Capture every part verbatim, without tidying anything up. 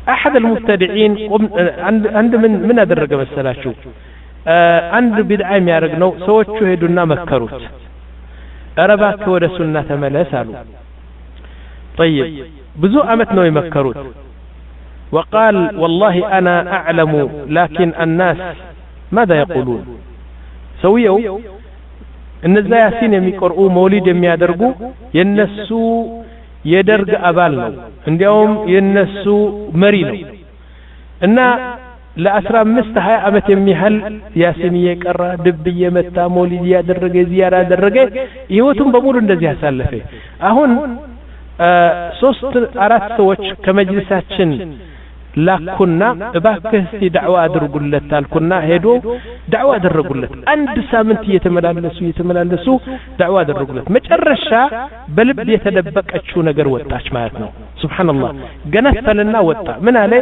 أحد المبتدعين عند عند من من أدرج مسلاشو عند بدعة يارجنو سوت شهدنا مكروت أربعة ورا سنة ملاسلو طيب بزو أمت نو يمكروت وقال والله أنا أعلم لكن الناس ماذا يقولون سويوا إن الزياسين يقرؤوا مولد يميادرقوا ينسوا يدرق أبالنا عندهم ينسوا مرينا إن لأسرى مستحى أمت يميهل ياسين يقرأ دبية متى مولد يادرق زيارة درق يوتم بمول اندزيها سالفه أهون ሶስት አራት ሰዎች ከመጅልሳችን ላኩና እባክህ እስቲ ዳዕዋ አድርጉለት አልኩና ሄዶ ዳዕዋ አደረጉለት አንድ ሳምንት እየተመላለሱ እየተመላለሱ ዳዕዋ አደረጉለት መጨረሻ በልብ የተደበቀችው ነገር ወጣች ማለት ነው ሱብሃንአላህ ገነፈልና ወጣ ምን አለ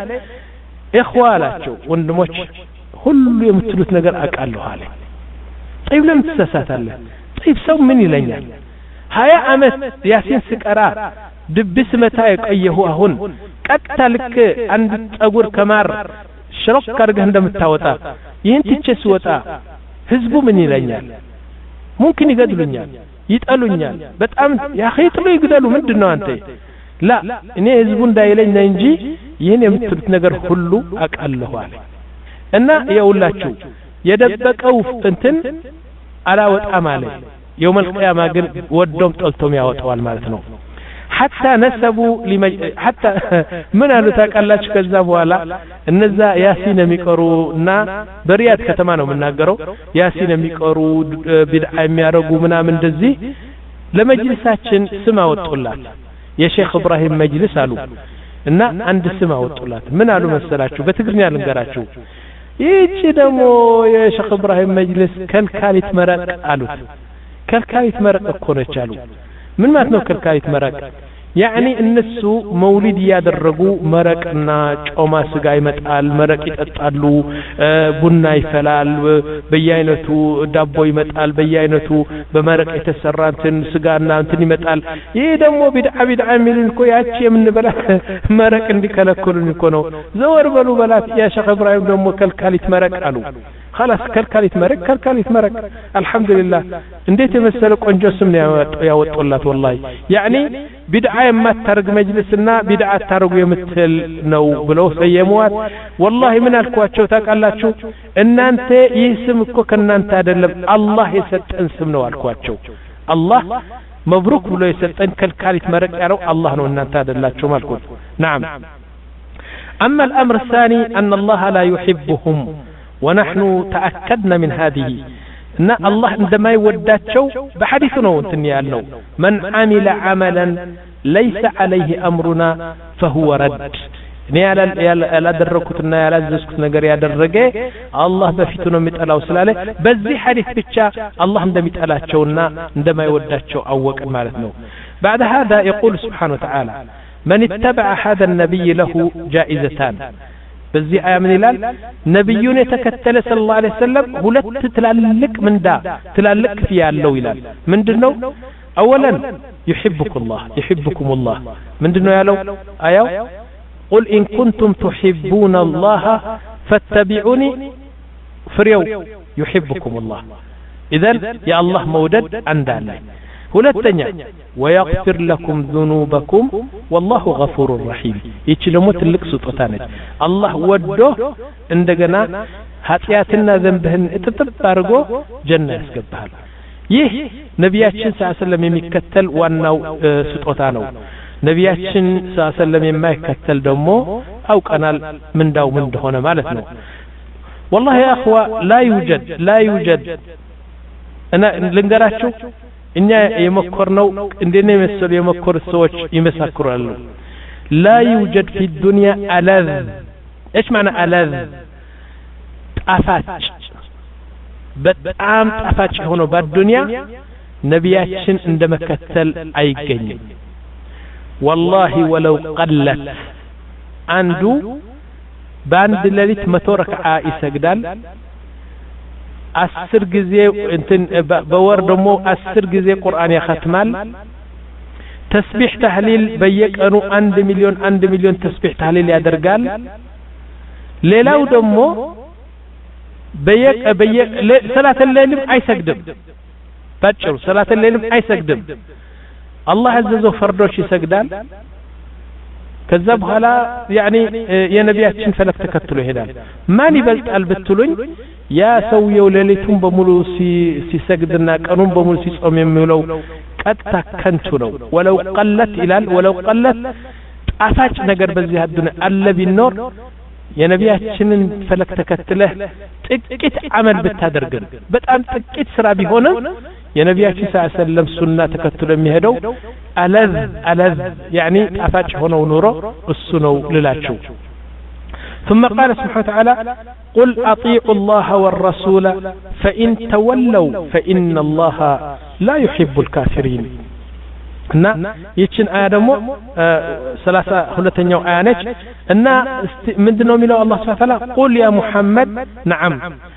ኢኽዋላቸው ወንድሞች ሁሉ የምትሉት ነገር አቃለሁ አለ طيب ለምን ተሳሳታለህ طيب ሰው ምን ይለኛል ሀያ አመት ያሲን ስቀራ ድብስ መታ የቀየሁ አሁን ቀጥታ ልክ አንድ ጸጉር ከማር ሽሮክ አድርገህ እንደምታወጣ ይህን ትቼስ ወጣ ህዝቡ ምን ይለኛል ممكن ይገድሉኛል ይጠሉኛል በጣም ያኺጥሉ ይገደሉ ምንድነው አንተ ላ እኔ ህዝቡ እንዳይለኝ እንጂ ይህን የምትሉት ነገር ሁሉ አቃለሁ አለ እና የውላችሁ የደበቀው እንትን አላወጣም አለ يوم القيامة قل ودهم طلتهم يا وطوال مالتنا حتى نسبوا لمج... حتى من قالوا تاكلاش كذاب ولا النزا ياسين ميقرونا بريات كتمانو من ناقروا ياسين ميقروا بدعة ميارقوا منا من دزي لمجلساتشن سما وطولات يا شيخ إبراهيم مجلس قالوا إن عند سما وطولات من قالوا مسلاتشو بتقرني على نقراتشو يجي دمو يا شيخ إبراهيم مجلس كالكاليت مرق قالوا كالكاليت مرق እኮነች አሉ ምን ማለት ነው كالكاليت مرق يعني እነሱ መውሊድ ያደረጉ መረቅና ጮማ ስጋ ይመጣል መረቅ ይጠጣሉ ቡና ይፈላል በየአይነቱ ዳቦ ይመጣል በየአይነቱ በመረቅ የተሰራ እንትን ስጋና እንትን ይመጣል ይሄ ደግሞ ቢድዓ ቢድዓ የሚሉን እኮ ያቺ የምንበላ መረቅ እንዲከለክሉን እኮ ነው ዘወር በሉ በላት ያ ሸኽ ኢብራሂም ደግሞ كالكاليت مرق አሉ خلاص كالكاليت مرق كالكاليت مرق الحمد لله እንዴት የመሰለ ቆንጆ ስም ነው ያወጡላት والله يعني بدعة ما ترق مجلسنا بدعة ترق يمثل نو بلو سيموات والله من الكواتشو تاكالاتشو ان انت يسمكو كن انت ادلب الله يسطن سم نو الكواتشو الله مبروك بلو يسطن كالكاليت مرق يارو الله نو ان انت ادلاتشو مالكوت نعم اما الامر الثاني ان الله لا يحبهم ونحن تأكدنا من هذه ان الله عندما يوداتشو بحديثنا وانتن يالنو من عمل عملا ليس عليه امرنا فهو رد ني على دركوتنا على زسكت ነገር ያደረገ አላህ በፊቱ ነው የሚጠላው ስላለ በዚህ ሐዲስ ብቻ አላህ እንደሚጠላቸውና እንደማይወዳቸው አወቀ ማለት ነው بعد هذا يقول سبحانه وتعالى من اتبع هذا النبي له جائزتان በዚህ አያ ምን ይላል ነብዩን የተከተለ ሰለላሁ ዐለይሂ ወሰለም ሁለት ትላልቅ ምንዳ ትላልቅ ፊ ያለው ይላል ምንድነው اولا يحبك الله يحبكم الله ምንድነው ያለው አያው قل ان كنتم تحبون الله فاتبعوني فريو يحبكم الله اذا يا الله مودد عندنا ሁለተኛ ويغفر لكم ذنوبكم والله غفور رحيم ይቺ ደግሞ ትልቅ ስጦታ ነች አላህ ወዶ እንደገና ኃጢያትና ዘንብህን እጥጥብ አድርጎ ጀና ያስገባል ይህ ነቢያችን ሰለላሁ ዐለይሂ ወሰለም የሚከተል ዋናው ስጦታ ነው ነቢያችን ሰለላሁ ዐለይሂ ወሰለም የማይከተል ደግሞ አውቀናል ምንዳው ምን እንደሆነ ማለት ነው والله يا اخوه لا يوجد لا يوجد انا ልንገራችሁ እኛ የመኮርነው እንደኔ መሰሉ የመኮር ሰዎች ይመሰክራሉ لا يوجد في الدنيا ألذ ايش معنى ألذ ጣፋጭ በጣም ጣፋጭ ሆኖ በዱንያ ነቢያችን እንደመከተል አይገኝም والله ولو قلت አንዱ በአንድ ሌሊት መቶ ረክዓ ይሰግዳል አስር ጊዜ እንትን በወር ደግሞ አስር ጊዜ ቁርአን ያختማል ተስቢህ ተህሊል በየቀኑ አንድ ሚሊዮን አንድ ሚሊዮን ተስቢህ ተህሊል ያደርጋል ሌላው ደግሞ በየቀ በየ ሰላተ ሌሊም አይሰግድም ባጭሩ ሰላተ ሌሊም አይሰግድም አላህ አዘዘው ፈርዶች ይሰግዳል ከዛ በኋላ ያኒ የነቢያችን ፈለክ ተከትሎ ይሄዳል ማን ይበልጣል ብትሉኝ ያ ሰውየው ሌሊቱን በሙሉ ሲሰግድና ቀኑን በሙሉ ሲጾም የሚውለው ቀጥታ ከንቱ ነው ወለው ቀለት ይላል ወለው ቀለት ጣፋጭ ነገር በዚህ አዱንያ አለ ቢኖር የነቢያችንን ፈለክ ተከትለህ ጥቂት አመል ብታደርግም በጣም ጥቂት ስራ ቢሆንም የነቢያችን ሰለላሁ ዐለይሂ ወሰለም ሱና ተከትሎ የሚሄደው አለዝ አለዝ ያኒ ጣፋጭ ሆነው ኑሮ እሱ ነው ልላችሁ ثم قال سبحانه وتعالى قل اطيعوا الله والرسول فإن تولوا فإن الله لا يحب الكافرين እና ይችን አያ ደግሞ ሰላሳ ሁለተኛው አያ ነች እና ምንድነው የሚለው አላህ Subhanahu Wa Ta'ala قل يا محمد نعم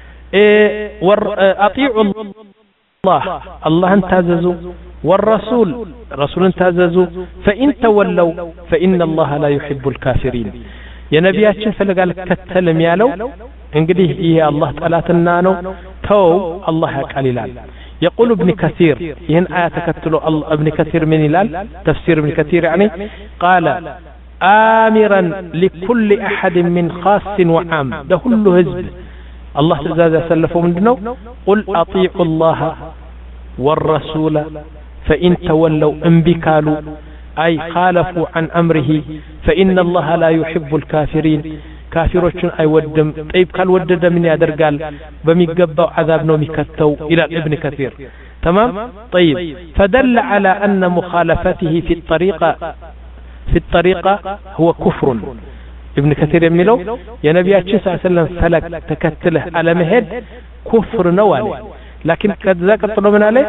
اطيعوا الله الله تاززوا والرسول رسول تاززوا فإن تولوا فإن الله لا يحب الكافرين يا نبياتችን ፈለጋል ከተለም ያለው እንግዲህ ይሄ አላህ ጠላትና ነው ተው አላህ ያቃል ይላል يقول ابن كثير ين آية تكتلو ابن كثير من هلال تفسير ابن كثير يعني قال آمرا لكل أحد من خاص وعام ده كله هزب الله تزاد سلفه من دنو قل أطيعوا الله والرسول فإن تولوا انبكالوا أي خالفوا عن أمره فإن الله لا يحب الكافرين كافروችን አይወድም طيب ካልወደደ ምን ያደርጋል በሚገባው عذاب ነው የሚከተው الى ابن كثير تمام طيب فدل على ان مخالفته في الطريقه في الطريقه هو كفر ابن كثير የሚለው የነቢያችን ሰለላሁ ዐለይሂ ወሰለም ፈለክ ተከትለህ አለመሄድ ኩፍር ነው አለ لكن ከዛ ቀጥሎ ምን አለ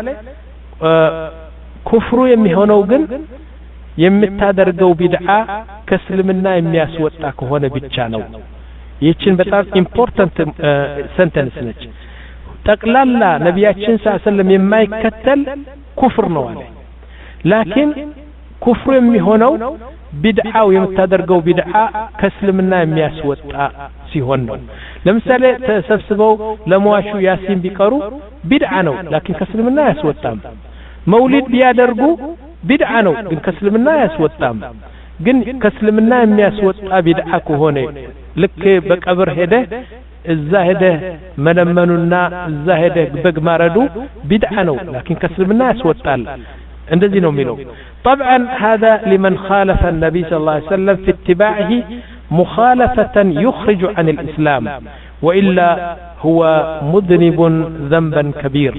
ኩፍሩ የሚሆነው ግን የምታደርገው ቢድዓ ከእስልምና የሚያስወጣ ከሆነ ብቻ ነው ይህችን በጣም ኢምፖርታንት ሰንተንስ ነች ጠቅላላ ነቢያችን ሰለላሁ ዐለይሂ ወሰለም የማይከተል ኩፍር ነው አለ ላኪን ኩፍሩ የሚሆነው ቢድዓው የምታደርገው ቢድዓ ከእስልምና የሚያስወጣ ሲሆን ነው ለምሳሌ ተሰብስበው ለሟቹ ያሲን ቢቀሩ ቢድዓ ነው ላኪን ከእስልምና ያስወጣም መውሊድ ቢያደርጉ ቢድዓ ነው ግን ከእስልምና ያስወጣም ግን ከእስልምና የሚያስወጣ ቢድዓ ከሆነ ልክ በቀብር ሄደ እዛ ሄደ መለመኑና እዛ ሄደ በግ ማረዱ ቢድዓ ነው ላኪን ከእስልምና ያስወጣል እንደዚህ ነው የሚለው طبعا هذا لمن خالف النبي صلى الله عليه وسلم في اتباعه مخالفة يخرج عن الإسلام وإلا هو مذنب ذنبا كبير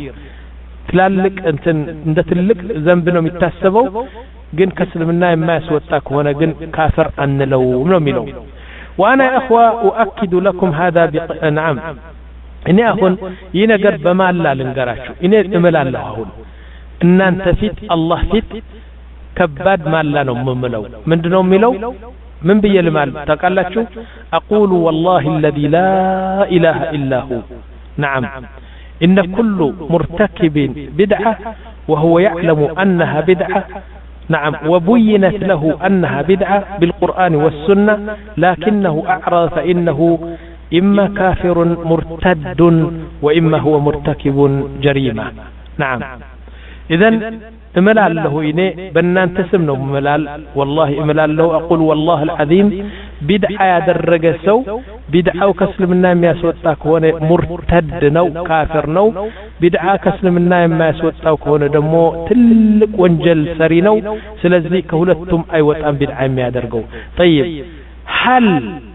ትላልቅ እንትን እንደ ትልቅ ዘንብ ነው የሚታሰበው ግን ከእስልምና የማያስወጣ ከሆነ ግን ካፈር አንለው ነው የሚለው وانا يا اخوه اؤكد لكم هذا نعم እኔ አሁን ይህ ነገር በማላ ልንገራችሁ እኔ እምላለሁ አሁን እናንተ ፊት አላህ ፊት ከባድ ማላ ነው የምምለው ምንድነው የሚለው ምን ብዬ ልማል ታውቃላችሁ اقول والله الذي لا اله الا هو نعم إن كل مرتكب بدعة وهو يعلم أنها بدعة نعم وبينت له أنها بدعة بالقرآن والسنة لكنه أعرض فإنه إما كافر مرتد وإما هو مرتكب جريمة نعم إذن املال له إني بنان تسمنه املال والله املال له أقول والله العظيم بدعة يدرج سو بدعة وكسلم النام يسوتاك هون مرتد نو كافر نو بدعة كسلم النام ما يسوتاك هون دمو تلك وانجل سرينو سلزي كهولتم أي وطن بدعة ما يدرجو طيب هل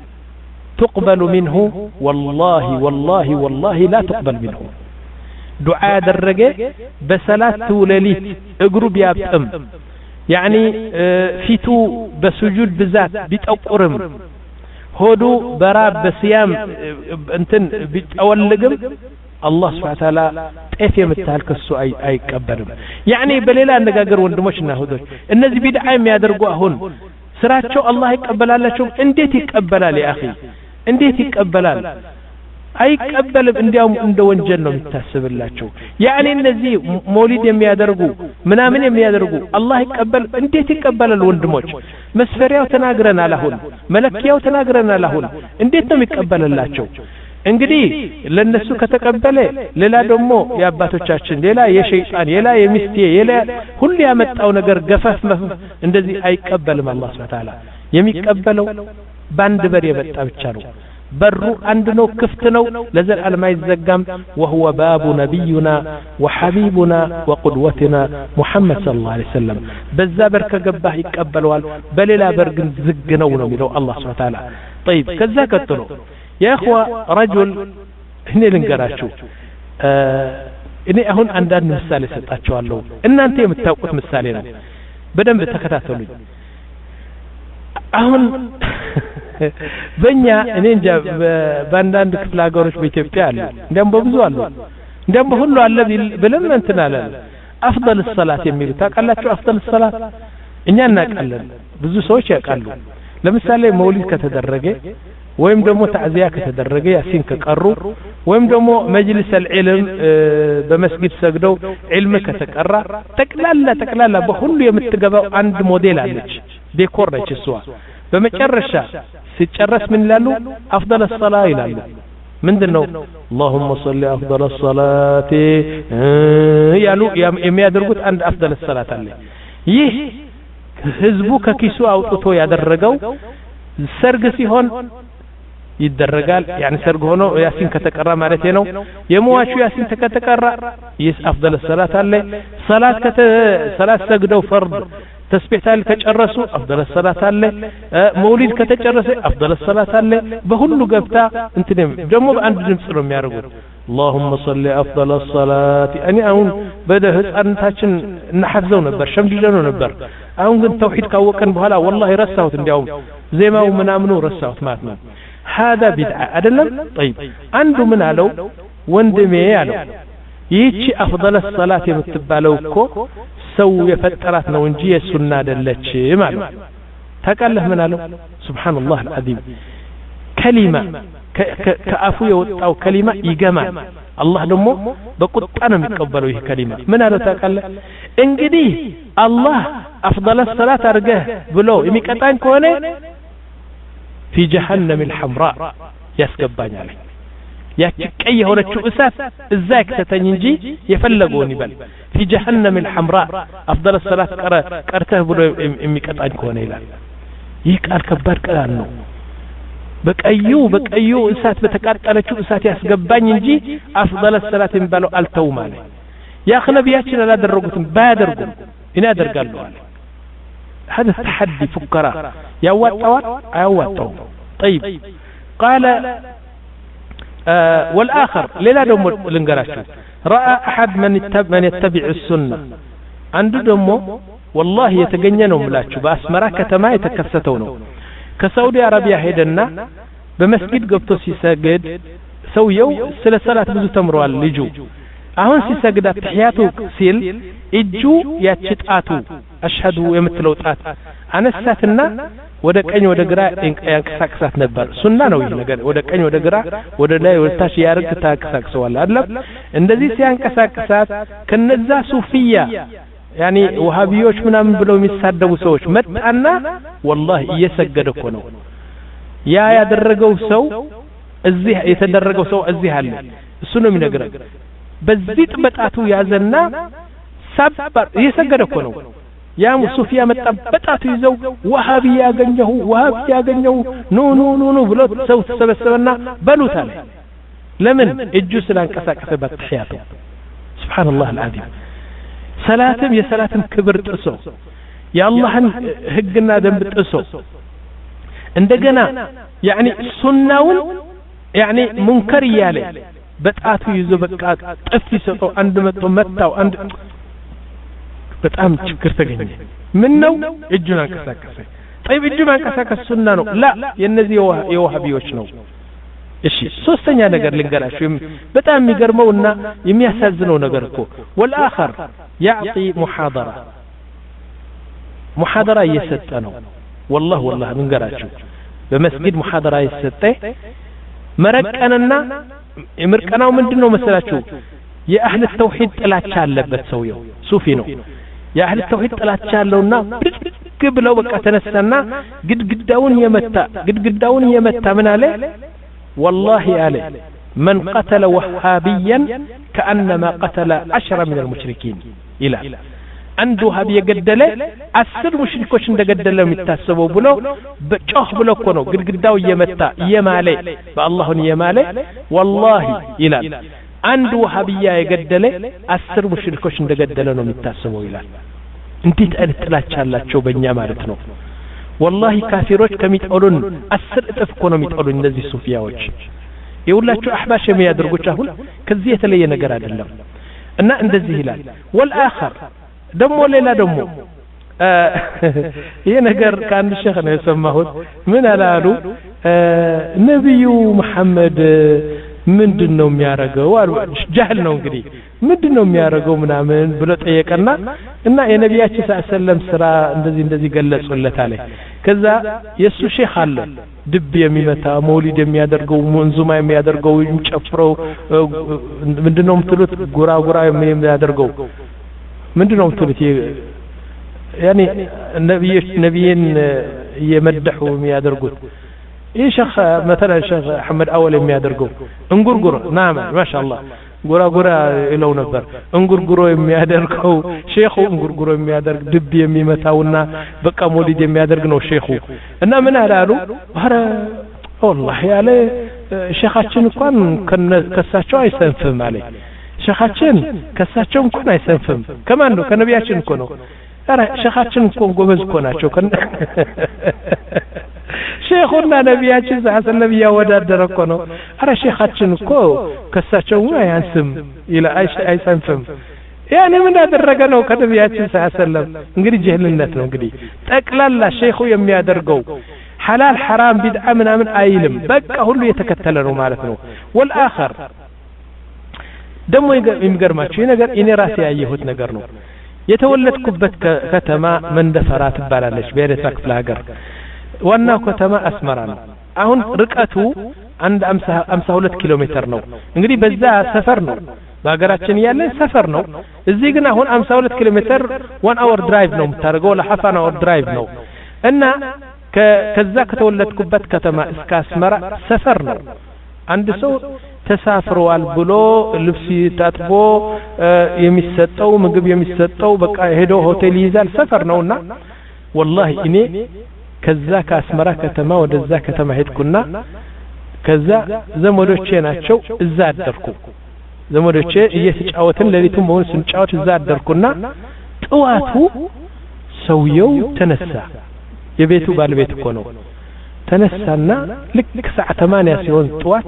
تقبل منه والله والله والله لا تقبل منه دعاء درجة بسلات وليلت اقرب يابتم يعني فيتو بسجود بذات بيتقرم هودو براب بصيام انتن بيتولقم الله سبحانه وتعالى طيف يمتال كسو اي اي قبرم يعني بليلا نغاغر ወንድሞችና እህቶች እነዚህ ቢድዓ የሚያደርጉ አሁን ስራቸው አላህ ይቀበላላቸው እንዴት ይቀበላል ያ اخي እንዴት ይቀበላል አይቀበልም እንዲያውም እንደ ወንጀል ነው የሚታሰብላቸው ያኔ እነዚህ ሞሊድ የሚያደርጉ ምናምን የሚያደርጉ አላህ ይቀበል እንዴት ይቀበላል ወንድሞች መስፈሪያው ተናግረናል አሁን መለኪያው ተናግረናል አሁን እንዴት ነው የሚቀበልላቸው እንግዲህ ለነሱ ከተቀበለ ሌላ ደግሞ ያባቶቻችን ሌላ የሸይጣን ሌላ የሚስቴ ሌላ ሁሉ ያመጣው ነገር ገፈፍ እንደዚህ አይቀበልም አላህ Subhanahu Wa Ta'ala የሚቀበለው ባንድ በር የመጣ ብቻ ነው በሩ አንድ ነው ክፍት ነው ለዘላለም አይዘጋም وهو باب نبينا وحبيبنا وقدوتنا محمد صلى الله عليه وسلم በዛ በር ከገባህ ይቀበለዋል በሌላ በር ግን ዝግ ነው ነው የሚለው አላህ Subhanahu Wa Ta'ala طيب ከዛ ቀጥሎ يا اخوه رجل እኔ ልንገራችሁ እኔ አሁን አንዳንድ ምሳሌ ሰጣችኋለሁ እናንተ የምታውቁት ምሳሌ ነው በደንብ ተከታተሉኝ አሁን በእኛ እኔ እንጃ በአንዳንድ ክፍለ ሀገሮች በኢትዮጵያ አለ እንደም በብዙ አሉ እንደም በሁሉ አለ ብለም እንትን አለ አፍضل الصلاه የሚሉ ታውቃላችሁ አፍضل الصلاه እኛ እናውቃለን ብዙ ሰዎች ያውቃሉ ለምሳሌ መውሊድ ከተደረገ ወይም ደግሞ ተዕዚያ ከተደረገ ያሲን ከቀሩ ወይም ደግሞ መጅልስ العلم በመስጊድ ሰግደው ዒልም ከተቀራ ተቅላላ ተቅላላ በሁሉ የምትገባው አንድ ሞዴል አለች ዴኮር ነች እሷ በመጨረሻ ሲጨረስ ምን ይላሉ አፍضل الصلاه ይላሉ ምንድነው اللهم صل افضل الصلاه ያሉ የሚያደርጉት አንድ አፍضل الصلاه አለ ይህ ህዝቡ ከኪሱ አውጥቶ ያደረገው ሰርግ ሲሆን ይደረጋል يعني ሰርግ ሆኖ ያሲን ከተቀራ ማለት ነው የሟቹ ያሲን ከተቀራ ይህ አፍضل الصلاه አለ ሰላት ከተ ሰላት ሰግደው ፈርድ تسبيح تال كجرسوا أفضل الصلاة عليه مولد كتجرس أفضل الصلاة عليه بهلو قبتا انتنم جمو عند جنسرهم يارقون اللهم صل أفضل الصلاة أني أهون بدأ أن تاشن نحفظون نبر شمجلون نبر أهون قد توحيد كاوكن بهلا والله رساوت اليوم زي ما هو منامنو رساوت ماتنا هذا بدعة أدلم طيب عنده من علو وندمي علو يجي أفضل الصلاة يمتبالوكو سو يفترات ነው እንጂ የሱና አይደለች ማለት ታውቃለህ ምን አለው سبحان الله العظيم كلمه ከአፉ የወጣው ከሊማ ይገማል አላህ ደግሞ በቁጣ ነው የሚቀበለው ይህ ከሊማ ምን አለው ታውቃለህ እንግዲህ አላህ أفضل الصلاة አርገህ ብሎ የሚቀጣኝ ከሆነ في جهنم الحمراء ያስገባኛል ያቺ ቀይ የሆነችው እሳት እዛ ከተተኝ እንጂ የፈለገውን ይበል في جهنم الحمراء أفضل الصلاة قرته ብሎ የሚቀጣኝ ከሆነ ይላል ይህ ቃል ከባድ ቃል ነው በቀዩ በቀዩ እሳት በተቃጠለችው እሳት ያስገባኝ እንጂ أفضل الصلاة የሚባለው አልተው ማለት ያ ነብያችን አላደረጉትም ባያደርጉም እኔ አደርጋለሁ አለ هذا التحدي فقراء ያዋጣዋል አያዋጣው طيب قال آه والآخر للا دم لنقراشو رأى أحد من يتبع, من يتبع السنة عنده دمو والله يتقنينهم لاتشو بأسمرا كتما يتكفتونه كسعودي عربية هيدنا بمسجد قبطو سيساقد سويو سل صلاة بزو تمروا اللجو أهون سيساقد التحياتو سيل إجو ياتشتاتو أشهدو يمثلو تات أنا الساتنا ወደ ቀኝ ወደ ግራ ያንቀሳቅሳት ነበር ሱና ነው ይሄ ነገር ወደ ቀኝ ወደ ግራ ወደ ላይ ወደ ታች ያርግ ታንቀሳቅሰዋል አይደል እንደዚህ ሲያንቀሳቅሳት ከነዛ ሱፊያ يعني ወሃቢዮች ምናምን ብለው የሚሳደቡ ሰዎች መጣና والله እየሰገደ እኮ ነው ያ ያደረገው ሰው እዚህ የተደረገው ሰው እዚህ አለ እሱ ነው የሚነግረው በዚህ ጥበጣቱ ያዘና ሰበር እየሰገደ እኮ ነው ያ ሱፊያ መጣ በጣቱ ይዘው ወሃቢ ያገኘው ወሃቢ ያገኘው ኖ ኖ ኖ ኖ ብሎ ሰው ተሰበሰበና በሉታል ለምን እጁ ስላንቀሳቀሰበት ተحياته سبحان الله العظيم ሰላትም የሰላትም ክብር ጥሶ የአላህን ህግና ደንብ ጥሶ እንደገና يعني ሱናውን يعني ሙንከር ያለ በጣቱ ይዞ በቃ ጥፊ ሰጠው አንድ መጥቶ መታው አንድ በጣም ችግር ተገኘ ምን ነው እጁን አንቀሳቀሰ طيب እጁን አንቀሳቀሰ ሱና ነው ላ የነዚህ የዋሃቢዎች ነው እሺ ሶስተኛ ነገር ልንገራችሁ በጣም የሚገርመውና የሚያሳዝነው ነገር እኮ والآخر يعطي محاضرة محاضرة እየሰጠ ነው والله والله ልንገራችሁ በመስጊድ محاضرة እየሰጠ መረቀንና ምርቀናው ምንድነው መሰላችሁ የአህለ ተውሂድ ጥላቻ አለበት ሰውየው ሱፊ ነው የአህለ ተውሂድ ጥላቻ ያለውና ብድግ ብለው በቃ ተነሳና ግድግዳውን የመታ ግድግዳውን የመታ ምን አለ والله አለ من قتل وهابيا كأنما قتل عشرة من المشركين إلى አንዱ ወሃቢ የገደለ አስር ሙሽሪኮች እንደገደለ የሚታሰበው ብሎ በጮህ ብሎ እኮ ነው ግድግዳው የመታ የማለ በአላህን የማለ والله ይላል አንዱ ወሃቢያ የገደለ አስር ሙሽሪኮች እንደገደለ ነው የሚታሰበው ይላል እንዴት አልጥላቻላቸው በእኛ ማለት ነው والله ካፊሮች ከሚጠሉን አስር እጥፍ እኮ ነው የሚጠሉን እነዚህ ሱፊያዎች ይውላችሁ አህባሽ የሚያደርጉት አሁን ከዚህ የተለየ ነገር አይደለም እና እንደዚህ ይላል والآخر ደሞ ሌላ ደሞ ይሄ ነገር ከአንድ ሸኽ ነው የሰማሁት ምን አላሉ ነብዩ መሐመድ ምንድነው የሚያረጋው አሉ ጃህል ነው እንግዲህ ምንድነው የሚያረጋው ምናምን ብሎ ጠየቀና እና የነብያችን ሰለላሁ ስራ እንደዚህ እንደዚህ ገለጹለት አለ ከዛ የሱ ሼኽ አለ ድብ የሚመታ መውሊድ የሚያደርገው መንዙማ የሚያደርገው የሚጨፍረው ምንድነው የምትሉት ጉራ ጉራ የሚያደርገው ምንድነው የምትሉት يعني النبي نبيين يمدحوا የሚያደርጉት ይህ ሸኽ مثلا ሸኽ አህመድ አወል የሚያደርገው እንጉርጉሮ ናማ ማሻአላህ ጉራ ጉራ ይለው ነበር እንጉርጉሮ የሚያደርገው ሼኹ እንጉርጉሮ የሚያደርግ ድብ የሚመታውና በቃ ሞሊድ የሚያደርግ ነው ሼኹ እና ምን አላሉ አረ والله ያለ ሼኻችን እንኳን ከሳቸው አይሰንፍም አለ ሼኻችን ከሳቸው እንኳን አይሰንፍም ከማን ነው ከነቢያችን እኮ ነው አረ ሼኻችን እኮ ጎበዝ እኮ ናቸው ሼኹና ነቢያችን ሰለላሁ ያወዳደረ እኮ ነው አረ ሼኻችን እኮ ከሳቸው አያንስም ይላ አይሰንፍም ያኔ ምን አደረገ ነው ከነቢያችን ሰለላሁ እንግዲህ ጀህልነት ነው እንግዲህ ጠቅላላ ሼኹ የሚያደርገው ሐላል ሐራም ቢድዓ ምናምን አይልም በቃ ሁሉ የተከተለ ነው ማለት ነው والآخر ደሞ የሚገርማችሁ ነገር እኔ ራሴ ያየሁት ነገር ነው የተወለድኩበት ከተማ መንደፈራ ትባላለች በኤርትራ ክፍለ ሀገር ዋናው ከተማ አስመራ ነው አሁን ርቀቱ አንድ ሃምሳ ሁለት ኪሎ ሜትር ነው እንግዲህ በዛ ሰፈር ነው በሀገራችን ያለ ሰፈር ነው እዚህ ግን አሁን ሃምሳ ሁለት ኪሎ ሜትር one hour drive ነው የምታደርገው ለhalf an hour drive ነው እና ከዛ ከተወለድኩበት ከተማ እስከ አስመራ ሰፈር ነው አንድ ሰው ተሳፍሯል ብሎ ልብስ ታጥቦ የሚሰጠው ምግብ የሚሰጠው በቃ ሄዶ ሆቴል ይዛል ሰፈር ነውና والله እኔ ከዛ ከአስመራ ከተማ ወደዛ ከተማ ሄድኩና ከዛ ዘመዶቼ ናቸው እዛ አደርኩ ዘመዶቼ እየተጫወትን ለሊቱም ሆነ ስንጫወት እዛ አደርኩና ጥዋቱ ሰውየው ተነሳ የቤቱ ባለቤት እኮ ነው ተነሳና ልክ ሰዓት ثمانية ሲሆን ጥዋት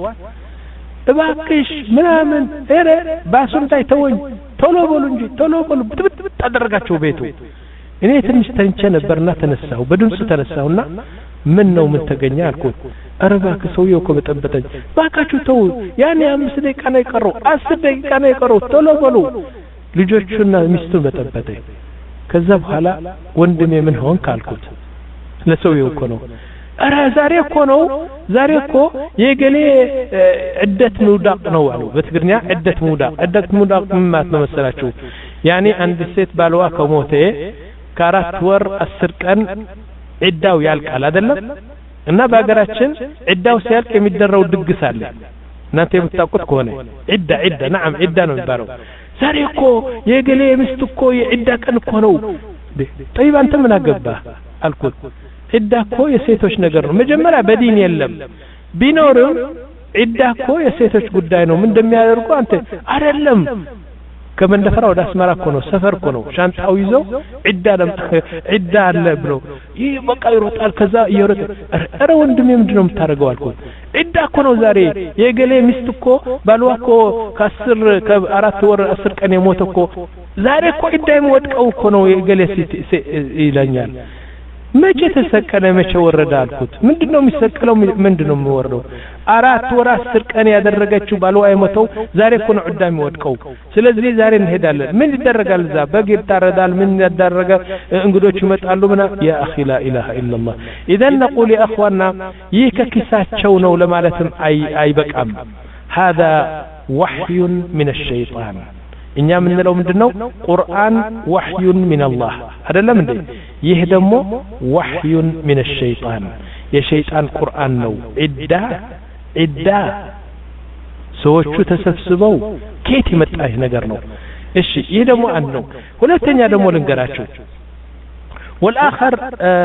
እባክሽ ምናምን እረ ባሱን ታይተወኝ ቶሎ በሉ እንጂ ቶሎ በሉ ብትብት አደረጋቸው ቤቱ እኔ ትንሽ ተንቸ ነበርና ተነሳው በድምጽ ተነሳውና ምን ነው ምን ተገኘ አልኩት አረ እባክህ ሰውየው እኮ በጠበጠኝ ባካችሁ ተው ያኔ አምስት ደቂቃ ነው የቀረው አስር ደቂቃ ነው የቀረው ቶሎ በሉ ልጆቹና ሚስቱን በጠበጠኝ ከዛ በኋላ ወንድሜ ምን ሆን ካልኩት ለሰውየው እኮ ነው አረ ዛሬ እኮ ነው ዛሬ እኮ የገሌ ዕደት ሙዳቅ ነው አሉ በትግርኛ ዕደት ሙዳቅ ዕደት ሙዳቅ ማለት ነው መሰላችሁ ያኔ አንድ ሴት ባልዋ ከሞተ ከአራት ወር አስር ቀን ዕዳው ያልቃል አይደለም እና በአገራችን ዕዳው ሲያልቅ የሚደረው ድግስ አለ እናንተ የምታውቁት ከሆነ ዕዳ ዕዳ نعم ዕዳ ነው የሚባለው ዛሬ እኮ የገሌ ሚስት እኮ የዕዳ ቀን እኮ ነው طيب አንተ ምን አገባ አልኩት ዕዳ እኮ የሴቶች ነገር ነው መጀመሪያ በዲን የለም ቢኖርም ዕዳ እኮ የሴቶች ጉዳይ ነው ምን እንደሚያደርጉ አንተ አይደለም ከመንደፈራ ወደ አስመራ እኮ ነው ሰፈር እኮ ነው ሻንጣው ይዞ ዕዳ ዕዳ አለ ብሎ ይህ በቃ ይሮጣል ከዛ ይሮጥ አረ ወንድሜ ምንድነው የምታደርገው አልኩት ዕዳ እኮ ነው ዛሬ የገሌ ሚስት እኮ ባልዋ እኮ ከአስር ከአራት ወር አስር ቀን የሞተ እኮ ዛሬ እኮ ዕዳ የሚወድቀው እኮ ነው የገሌ ይለኛል መቼ ተሰቀለ መቼ ወረደ አልኩት ምንድነው የሚሰቀለው ምንድነው የሚወርደው አራት ወር አስር ቀን ያደረገችው ባለው አይሞተው ዛሬ እኮ ነው ዕዳም ይወድቀው ስለዚህ ዛሬ እንሄዳለን ምን ይደረጋል እዛ በግ ይታረዳል ምን ያደረገ እንግዶች ይመጣሉ ምና ያ اخي لا اله الا الله اذا نقول يا اخواننا ይህ ከኪሳቸው ነው ለማለትም አይ አይበቃም هذا وحي من الشيطان እኛ ምንለው ምንድነው ቁርአን وحي من الله አይደለም እንዴ ይህ ደግሞ وحي من الشيطان የሸይጣን ቁርአን ነው ኢዳ ኢዳ ሰዎቹ ተሰብስበው ከየት የመጣ ይህ ነገር ነው እሺ ይህ ደግሞ አንድ ነው ሁለተኛ ደግሞ ልንገራችሁ والآخر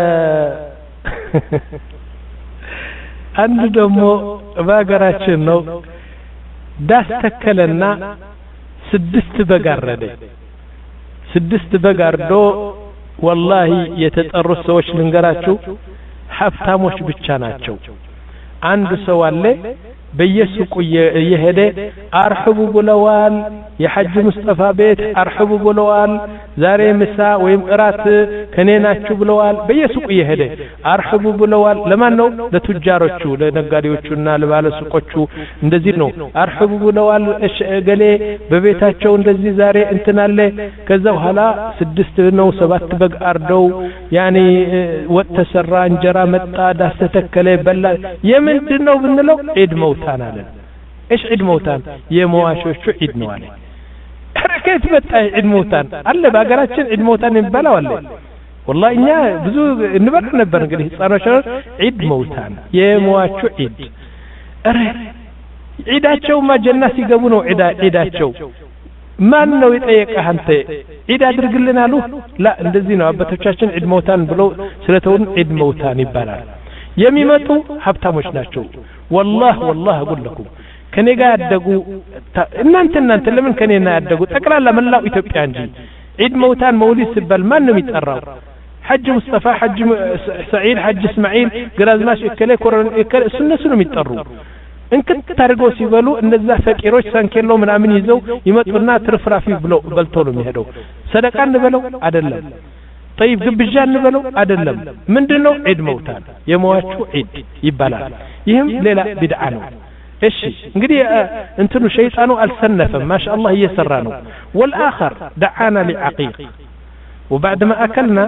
አንድ ደግሞ ባገራችን ነው ዳስ ተከለና ስድስት በጋረደ ስድስት በጋርዶ والله የተጠሩ ሰዎች ልንገራችሁ ሀብታሞች ብቻ ናቸው አንድ ሰው አለ በየሱቁ እየሄደ አርህቡ ብለዋል የሐጅ ሙስጠፋ ቤት አርህቡ ብለዋል ዛሬ ምሳ ወይም እራት ከኔ ናችሁ ብለዋል በየሱቁ እየሄደ አርህቡ ብለዋል ለማን ነው ለቱጃሮቹ ለነጋዴዎቹና ለባለሱቆቹ እንደዚህ ነው አርህቡ ብለዋል ገሌ በቤታቸው እንደዚህ ዛሬ እንትናለ ከዛ በኋላ ስድስት ነው ሰባት በግ አርደው ያኒ ወጥ ተሰራ እንጀራ መጣ ዳስ ተተከለ በላ የምንድነው ብንለው ዒድ موتان على ايش عيد موتان የሟቾቹ ዒድ ነው አለ ከየት መጣ ዒድ موتان አለ በአገራችን ዒድ موتان ይባላል አለ والله እኛ ብዙ እንበል ነበር እንግዲህ ጻራሽ ዒድ موتان የሟቾቹ ዒድ አረ ዒዳቸው ማጀና ሲገቡ ነው ዒዳ ዒዳቸው ማን ነው የጠየቀህ አንተ ዒድ አድርግልን አሉ ላ እንደዚህ ነው አባቶቻችን ዒድ موتان ብለው ስለተውን ዒድ موتان ይባላል የሚመጡ ሀብታሞች ናቸው والله والله اقول لكم ከኔ ጋር ያደጉ እናንተ እናንተ ለምን ከኔና ያደጉ ጠቅላላ መላው ኢትዮጵያ እንጂ ዒድ موتان መውሊድ ሲባል ማን ነው የሚጠራው ሐጅ ሙስጠፋ ሐጅ ሰዒድ ሐጅ እስማኤል ግራዝማሽ እከለ ኮረን እከለ እነሱ ነው የሚጠሩ እንክት ታርገው ሲበሉ እነዛ ፈቂሮች ሳንኬሎ ምናምን ይዘው ይመጡና ትርፍራፊ ብለው በልተው ነው የሚሄደው ሰደቃ እንበለው አይደለም طيب ግብዣ እንበለው አይደለም ምንድነው ዒድ موتان የሟቹ ዒድ ይባላል ይህም ሌላ ቢድዓ ነው እሺ እንግዲህ እንትኑ ሸይጣኑ አልሰነፈም ማሻአላህ እየሰራ ነው والآخر دعانا لعقيق وبعد ما أكلنا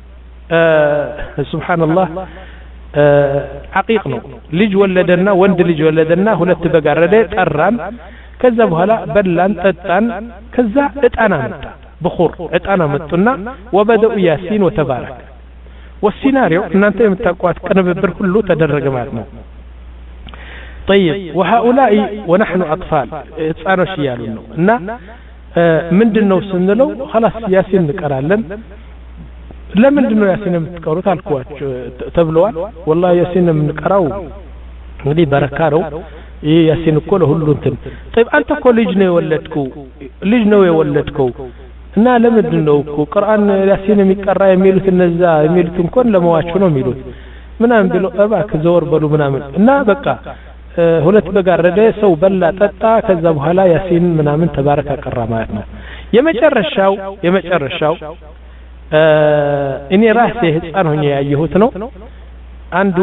سبحان الله عقيق ነው ልጅ ወለደና ወንድ ልጅ ወለደና ሁለት በጋረደ ጠራን ከዛ በኋላ በላን ጠጣን ከዛ እጣና መጣ بخور እጣና መጡና وبدأوا ياسين وتبارك والسيناريو እናንተ የምታቋት ቅንብብር ሁሉ ተደረገ ማለት ነው طيب وهؤلاء ونحن اطفال ህፃኖች ይያሉ ነው እና ምንድነው ስንለው خلاص ያሲን እንቀራለን ለምንድነው ያሲን የምትቀሩት አልኳችሁ ተብለዋል والله ያሲን የምንቀራው እንግዲህ በረካ ነው ይሄ ያሲን እኮ ለሁሉ እንትን طيب አንተ እኮ ልጅ ነው የወለድከው ልጅ ነው የወለድከው እና ለምንድነው እኮ ቁርአን ያሲን የሚቀራ የሚሉት እነዛ የሚሉት እንኳን ለመዋቹ ነው የሚሉት ምናምን ብሎ እባክህ ዘወር በሉ ምናምን እና በቃ ሁለት በጋረደ ሰው በላ ጠጣ ከዛ በኋላ ያሲን ምናምን ተባረከ ቀራ ማለት ነው የመጨረሻው የመጨረሻው እኔ ራሴ ህፃን ሆኜ ያየሁት ነው አንዱ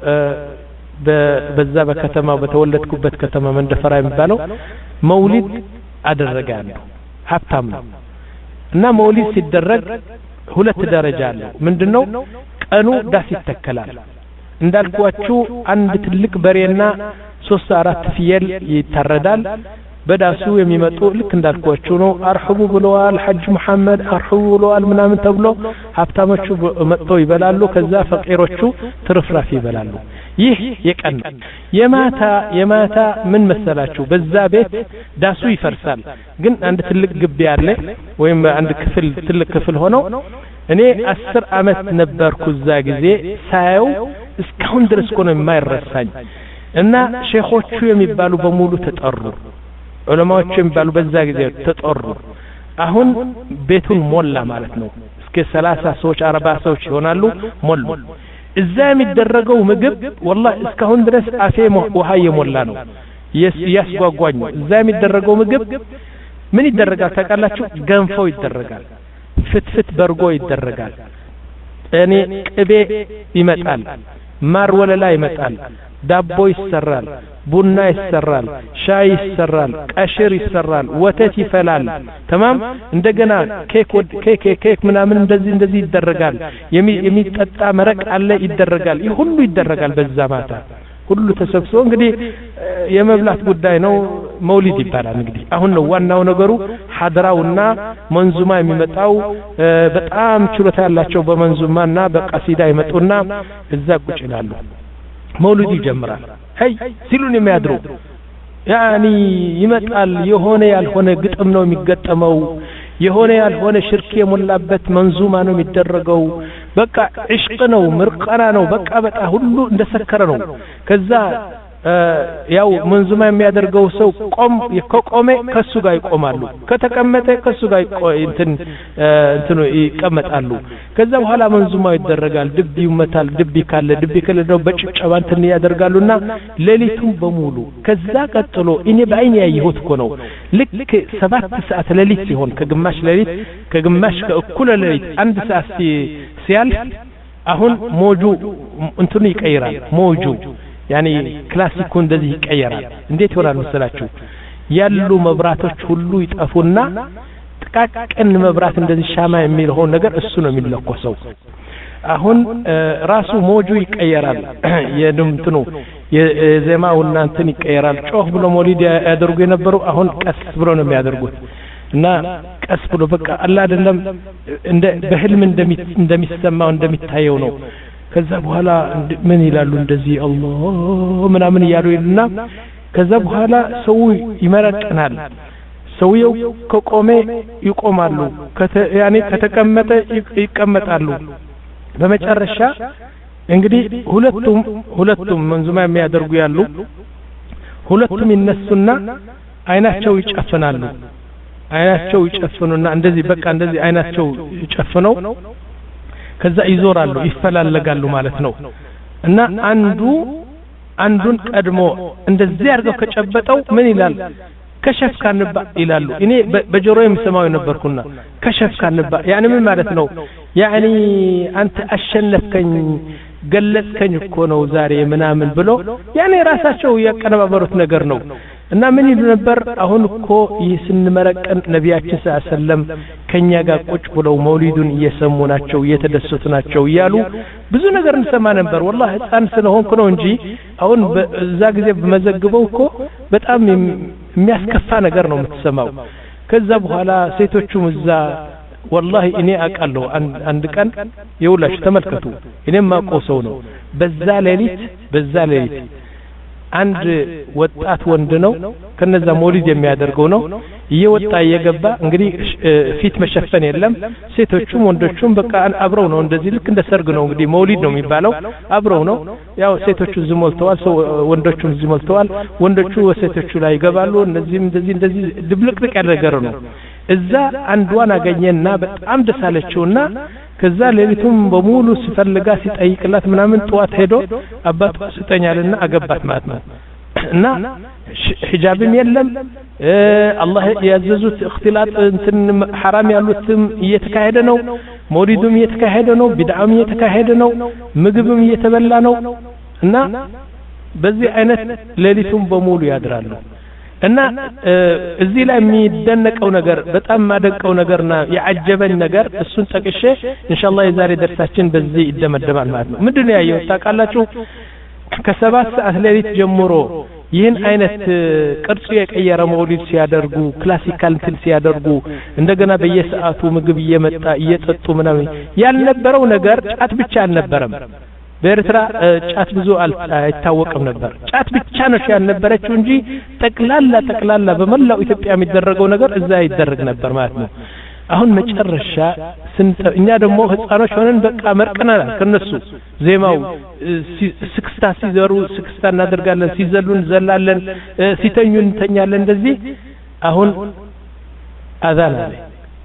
በዛ በከተማው በተወለድኩበት ከተማ መንደፈራ የሚባለው መውሊድ አደረገ አንዱ ሀብታም ነው እና መውሊድ ሲደረግ ሁለት ደረጃ አለው ምንድነው ቀኑ ዳስ ይተከላል እንዳልኳችሁ አንድ ትልቅ በሬና ሶስት አራት ፍየል ይታረዳል በዳሱ የሚመጡ ልክ እንዳልኳችሁ ነው አርህቡ ብለዋል ሐጅ መሐመድ አርህቡ ብለዋል ምናምን ተብሎ ሀብታሞቹ መጥተው ይበላሉ ከዛ ፈቂሮቹ ትርፍራፊ ይበላሉ ይህ የቀን የማታ የማታ ምን መሰላችሁ በዛ ቤት ዳሱ ይፈርሳል ግን አንድ ትልቅ ግቢ አለ ወይም አንድ ክፍል ትልቅ ክፍል ሆኖ እኔ አስር አመት ነበርኩ እዛ ጊዜ ሳየው እስካሁን ድረስ ኮነ የማይረሳኝ እና ሼኾቹ የሚባሉ በሙሉ ተጠሩ ዑለማዎቹ የሚባሉ በዛ ጊዜ ተጠሩ አሁን ቤቱን ሞላ ማለት ነው እስከ ሰላሳ ሰዎች አርባ ሰዎች ይሆናሉ ሞሉ እዛ የሚደረገው ምግብ والله እስካሁን ድረስ አፌ ውሃ የሞላ ነው ያስጓጓኝ እዛ የሚደረገው ምግብ ምን ይደረጋል ታውቃላችሁ ገንፎ ይደረጋል ፍትፍት በርጎ ይደረጋል እኔ ቅቤ ይመጣል ማር ወለላ ይመጣል ዳቦ ይሰራል ቡና ይሰራል ሻይ ይሰራል ቀሽር ይሰራል ወተት ይፈላል ተማም እንደገና ኬክ ኬክ ኬክ ምናምን እንደዚህ እንደዚህ ይደረጋል የሚጠጣ መረቅ አለ ይደረጋል ይህ ሁሉ ይደረጋል በዛ ማታ ሁሉ ተሰብስቦ እንግዲህ የመብላት ጉዳይ ነው መውሊድ ይባላል እንግዲህ አሁን ነው ዋናው ነገሩ ሐድራውና መንዙማ የሚመጣው በጣም ችሎታ ያላቸው በመንዙማና በቀሲዳ ይመጡና እዛ ቁጭ ይላሉ መውሊድ ይጀምራል ሄይ ሲሉን የሚያድሩ ያኒ ይመጣል የሆነ ያልሆነ ግጥም ነው የሚገጠመው የሆነ ያልሆነ ሽርክ የሞላበት መንዙማ ነው የሚደረገው በቃ ዕሽቅ ነው ምርቀና ነው በቃ በቃ ሁሉ እንደሰከረ ነው ከዛ ያው መንዙማ የሚያደርገው ሰው ቆም ከቆመ ከሱ ጋር ይቆማሉ ከተቀመጠ ከሱ ጋር እንትን እንትኑ ይቀመጣሉ ከዛ በኋላ መንዙማው ይደረጋል ድብ ይመታል ድብ ካለ ድብ ካለ ነው በጭብጨባ እንትን ያደርጋሉና ሌሊቱን በሙሉ ከዛ ቀጥሎ እኔ በአይኔ ያየሁት እኮ ነው ልክ ሰባት ሰዓት ሌሊት ሲሆን ከግማሽ ሌሊት ከግማሽ ከእኩለ ሌሊት አንድ ሰዓት ሲያልፍ አሁን ሞጁ እንትኑ ይቀይራል ሞጁ ያኒ ክላሲኩ እንደዚህ ይቀየራል እንዴት ይሆናል መሰላችሁ ያሉ መብራቶች ሁሉ ይጠፉና ጥቃቅን መብራት እንደዚህ ሻማ የሚልሆ ነገር እሱ ነው የሚለኮሰው አሁን ራሱ ሞጁ ይቀየራል የድምጥኑ የዜማውና እንትን ይቀየራል ጮህ ብሎ ሞሊድ ያደርጉ የነበሩ አሁን ቀስ ብሎ ነው የሚያደርጉት እና ቀስ ብሎ በቃ አላ አይደለም እንደ በህልም እንደሚሰማው እንደሚታየው ነው ከዛ በኋላ ምን ይላሉ እንደዚህ አላህ ምናምን ይያሉ ይልና ከዛ በኋላ ሰው ይመረቀናል ሰውየው ከቆመ ይቆማሉ ያኔ ከተቀመጠ ይቀመጣሉ በመጨረሻ እንግዲህ ሁለቱም ሁለቱም መንዙማ የሚያደርጉ ያሉ ሁለቱም ይነሱና አይናቸው ይጨፈናሉ አይናቸው ይጨፈኑና እንደዚህ በቃ እንደዚህ አይናቸው ይጨፈነው ከዛ ይዞራሉ ይፈላለጋሉ ማለት ነው እና አንዱ አንዱን ቀድሞ እንደዚህ አርገው ከጨበጠው ምን ይላል ከሸፍ ካንባ ይላሉ እኔ በጆሮ የምሰማው ነበርኩና ከሸፍ ካንባ ያኔ ምን ማለት ነው ያኔ አንተ አሸነፍከኝ ገለጽከኝ እኮ ነው ዛሬ ምናምን ብሎ ያኔ ራሳቸው ያቀነባበሩት ነገር ነው እና ምን ይሉ ነበር አሁን እኮ ይስንመረቀን ነቢያችን ሰለላሁ ከኛ ጋር ቁጭ ብለው መውሊዱን እየሰሙ ናቸው እየተደሰቱ ናቸው ይያሉ ብዙ ነገር እንሰማ ነበር والله ህፃን ስለሆንኩ ነው እንጂ አሁን በዛ ጊዜ በመዘግበው እኮ በጣም የሚያስከፋ ነገር ነው የምትሰማው ከዛ በኋላ ሴቶቹም እዛ والله እኔ አቃለሁ አንድ ቀን ይውላሽ ተመልከቱ እኔም ማቆ ሰው ነው በዛ ሌሊት በዛ ሌሊት አንድ ወጣት ወንድ ነው ከነዛ ሞሊድ የሚያደርገው ነው እየወጣ እየገባ እንግዲህ ፊት መሸፈን የለም ሴቶቹም ወንዶቹም በቃ አብረው ነው እንደዚህ ልክ እንደ ሰርግ ነው እንግዲህ ሞሊድ ነው የሚባለው አብረው ነው ያው ሴቶቹ ዝሞልተዋል ወንዶቹም ዝሞልተዋል ወንዶቹ ወሴቶቹ ላይ ይገባሉ እነዚህም እንደዚህ እንደዚህ ድብልቅልቅ ያደረገው ነው እዛ አንዷን አገኘና በጣም ደሳለችውና ከዛ ሌሊቱም በሙሉ ሲፈልጋ ሲጠይቅላት ምናምን ጧት ሄዶ አባቱ ስጠኛልና አገባት ማለት ነው እና ሒጃብም የለም አላህ ያዘዙት እክትላጥ እንትን حرام ያሉትም እየተካሄደ ነው መውሊዱም እየተካሄደ ነው ቢድዓም እየተካሄደ ነው ምግብም እየተበላ ነው እና በዚህ አይነት ሌሊቱም በሙሉ ያድራሉ እና እዚህ ላይ የሚደነቀው ነገር በጣም ማደንቀው ነገርና ያዓጀበን ነገር እሱን ጠቅሼ ኢንሻአላህ የዛሬ ደርሳችን በዚህ ይደመደማል ማለት ነው ምንድነው ያየው ታውቃላችሁ ከሰባት ሰዓት ሌሊት ጀምሮ ይህን አይነት ቅርጽ የቀየረ መውሊድ ሲያደርጉ ክላሲካል እንትን ሲያደርጉ እንደገና በየሰዓቱ ምግብ እየመጣ እየጠጡ ምናምን ያልነበረው ነገር ጫት ብቻ አልነበረም በኤርትራ ጫት ብዙ አይታወቅም ነበር ጫት ብቻ ነው ያልነበረችው እንጂ ጠቅላላ ጠቅላላ በመላው ኢትዮጵያ የሚደረገው ነገር እዛ ይደረግ ነበር ማለት ነው አሁን መጨረሻ እኛ ደግሞ ህፃኖች ሆነን በቃ መርቀናል ከነሱ ዜማው ስክስታ ሲዘሩ ስክስታ እናደርጋለን ሲዘሉን ዘላለን ሲተኙ እንተኛለን እንደዚህ አሁን አዛን አለ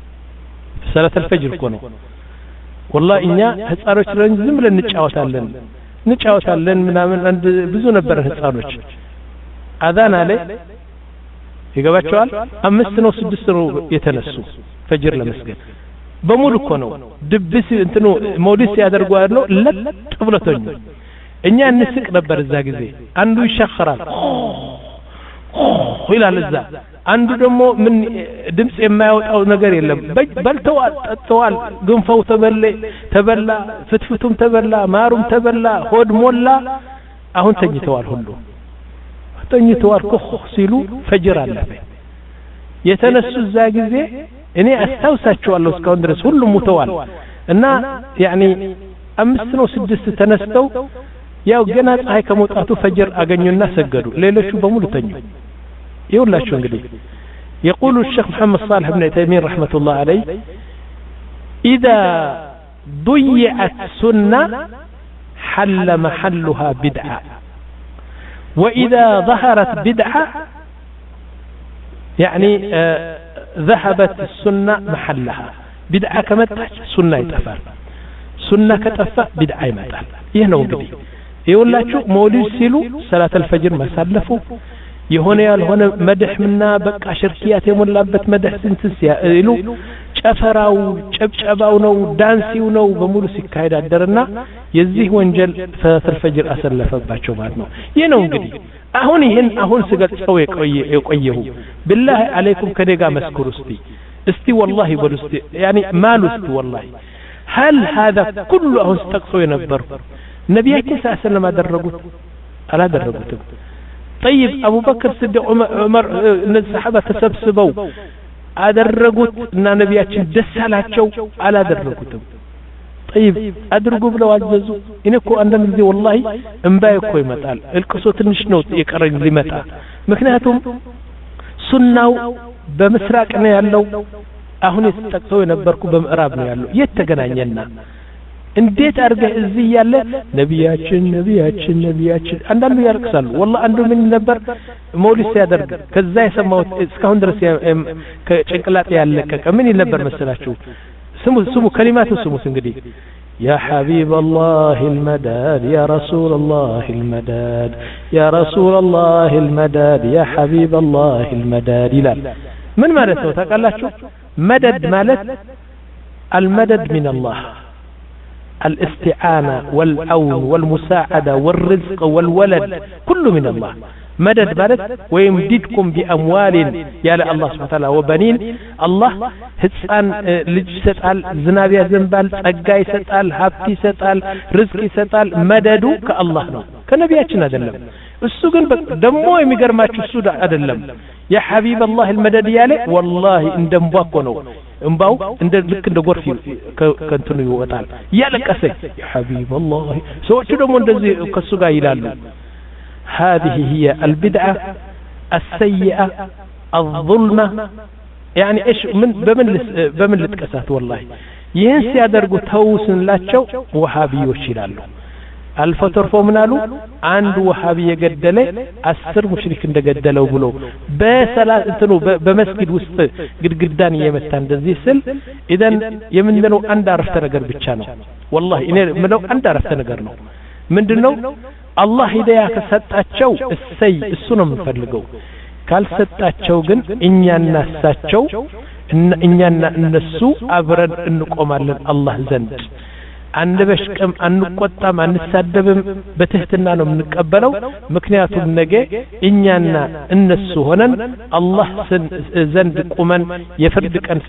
ሰላት الفجر እኮ ነው والله እኛ ህፃኖች ነን ዝም ብለን እንጫወታለን እንጫወታለን ምናምን አንድ ብዙ ነበር ህፃኖች አዛን አለ ይገባቸዋል አምስት ነው ስድስት ነው የተነሱ ፈጅር ለመስገድ በሙሉ እኮ ነው ድብስ እንትኑ ሞዲስ ያደርጉ አይደል ለጥ ብለተኝ እኛ እንስቅ ነበር እዛ ጊዜ አንዱ ይሸخራል ይላል እዛ አንዱ ደግሞ ምን ድምጽ የማያወጣው ነገር የለም በልተዋል ጠጥተዋል ግንፈው ተበለ ተበላ ፍትፍቱም ተበላ ማሩም ተበላ ሆድ ሞላ አሁን ተኝተዋል ሁሉ ተኝተዋል ኮ ሲሉ ፈጅር አለፈ የተነሱ እዛ ጊዜ እኔ አስታውሳቸዋለሁ እስካሁን ድረስ ሁሉ ሙተዋል እና ያኒ አምስት ነው ስድስት ተነስተው ያው ገና ፀሐይ ከመውጣቱ ፈጅር አገኙና ሰገዱ ሌሎቹ በሙሉ ተኙ يقوللاችሁ እንግዲህ يقول الشيخ محمد صالح بن تيمية رحمة الله عليه إذا ضيعت سنة حل محلها بدعة وإذا ظهرت بدعة يعني آه ذهبت السنة محلها بدعة كمتح سنة يتفعل سنة كتفع بدعة يمتح يهنو እንግዲህ يقوللاችሁ مولد ሲሉ صلاة الفجر ما سلفوا የሆነ ያልሆነ መድህምና በቃ ሽርኪያት የሞላበት መድህ ስንትስ ያሉ ጨፈራው ጨብጨባው ነው ዳንሲው ነው በሙሉ ሲካሄድ አደረና የዚህ ወንጀል ፈጅር አሰለፈባቸው ማለት ነው ይሄ ነው እንግዲህ አሁን ይሄን አሁን ስገልጸው የቆየ የቆየው بالله عليكم ከደጋ መስክሩ እስቲ እስቲ والله በሉ እስቲ يعني ማሉ እስቲ والله هل هذا كله አሁን ተጠቅሶ የነበረው ነብያችን ሰለላሁ ዐለይሂ ወሰለም አደረጉት አላደረጉትም طيب ابو بكر الصديق عمر እነዚህ ሰሃባ ተሰብስበው አደረጉት እና ነብያችን ደስ አላቸው አላደረጉትም طيب አድርጉ ብለው አዘዙ እኔኮ አንዳንድ ጊዜ والله እንባይ እኮ ይመጣል እልቅሶ ትንሽ ነው የቀረኝ ሊመጣ ምክንያቱም ሱናው በምስራቅ ነው ያለው አሁን የተጠቅሰው የነበርኩ በምዕራብ ነው ያለው የተገናኘና እንዴት አርገህ እዚህ ያለ ነብያችን ነብያችን ነብያችን አንዳንዱ ያርክሳሉ والله አንዱ ምን ነበር ሞሊስ ያደርግ ከዛ የሰማው እስካሁን ድረስ ከጭንቅላት ያለቀቀ ምን ነበር መሰላችሁ ስሙ ስሙ ከሊማቱ ስሙት እንግዲህ يا حبيب الله المداد يا رسول الله المداد يا رسول الله المداد يا حبيب الله المداد لا من معناته ታውቃላችሁ مدد ማለት المدد من الله الاستعانة والعون والمساعدة والرزق والولد كله من الله مدد بلد ويمددكم بأموال يا الله سبحانه وتعالى وبنين الله هتسان لج ستال زنابيا زنبال تقاي ستال هابتي ستال رزقي ستال مددو كالله نو كنبياتنا دلم السجن دمو يميقرماتش السوداء أدلم يا حبيب الله المدد يالي والله ان دمباكو نو እንባው እንደ ልክ እንደ ጎርፍ ከንቱኑ ይወጣል ያለቀሰ ያ ሐቢብ الله ሰዎቹ ደግሞ እንደዚህ ከሱ ጋር ይላሉ هذه هي البدعة السيئة الظلمة يعني ايش من بمن بمن ልጥቀሳት والله ይህን ሲያደርጉ ተውስንላቸው ወሃቢዮች ይላሉ አልፈተርፎ ምናሉ አንድ ወሃቢ የገደለ አስር ሙሽሪክ እንደገደለው ብሎ በሰላት እንትኑ በመስጊድ ውስጥ ግድግዳን የመታ እንደዚህ ስል ኢደን የምንለው አንድ አረፍተ ነገር ብቻ ነው والله እኔ ምለው አንድ አረፍተ ነገር ነው ምንድነው አላህ ሂዳያ ከሰጣቸው እሰይ እሱ ነው የምፈልገው ካልሰጣቸው ግን እኛና እሳቸው እኛና እነሱ አብረን እንቆማለን አላህ ዘንድ አንበሽቀም አንቆጣም አንሳደብም በትህትና ነው የምንቀበለው ምክንያቱም ነገ እኛና እነሱ ሆነን አላህ ዘንድ ቆመን የፍርድ ቀን